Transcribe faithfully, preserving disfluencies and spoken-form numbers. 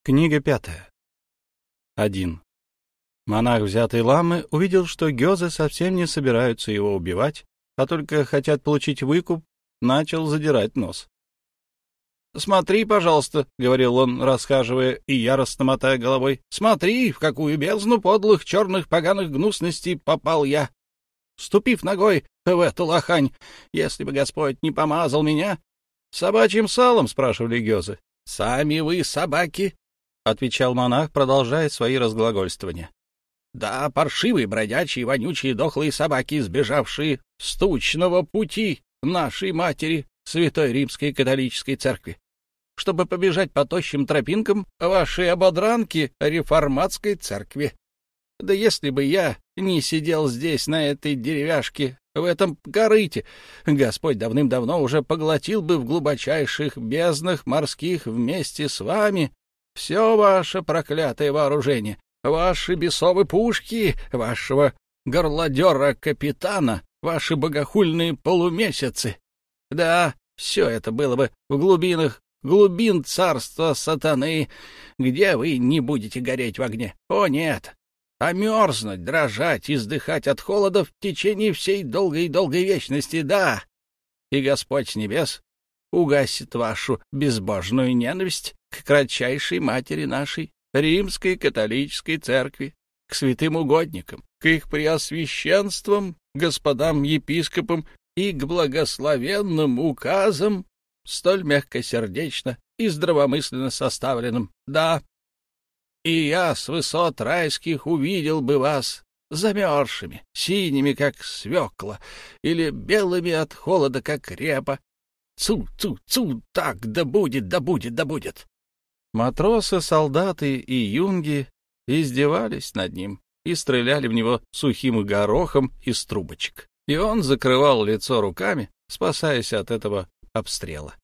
Книга пятая. Один. Монах, взятый ламы, увидел, что гёзы совсем не собираются его убивать, а только хотят получить выкуп, начал задирать нос. «Смотри, пожалуйста», — говорил он, расхаживая и яростно мотая головой, — «смотри, в какую бездну подлых, черных, поганых гнусностей попал я, ступив ногой в эту лохань. Если бы Господь не помазал меня...» «Собачьим салом?» — спрашивали гёзы. «Сами вы собаки», — отвечал монах, продолжая свои разглагольствования. «Да, паршивые, бродячие, вонючие, дохлые собаки, сбежавшие с тучного пути нашей матери, Святой Римской католической церкви, чтобы побежать по тощим тропинкам вашей ободранки реформатской церкви. Да если бы я не сидел здесь, на этой деревяшке, в этом корыте, Господь давным-давно уже поглотил бы в глубочайших безднах морских вместе с вами все ваше проклятое вооружение, ваши бесовые пушки, вашего горлодера-капитана, ваши богохульные полумесяцы. Да, все это было бы в глубинах глубин царства сатаны, где вы не будете гореть в огне. О, нет! А мерзнуть, дрожать, издыхать от холода в течение всей долгой-долгой вечности, да. И Господь с небес угасит вашу безбожную ненависть к кратчайшей матери нашей, Римской католической церкви, к святым угодникам, к их преосвященствам, господам епископам и к благословенным указам, столь мягкосердечно и здравомысленно составленным, да. И я с высот райских увидел бы вас замерзшими, синими, как свекла, или белыми от холода, как репа. Цу-цу-цу, так да будет, да будет, да будет. Матросы, солдаты и юнги издевались над ним и стреляли в него сухим горохом из трубочек. И он закрывал лицо руками, спасаясь от этого обстрела.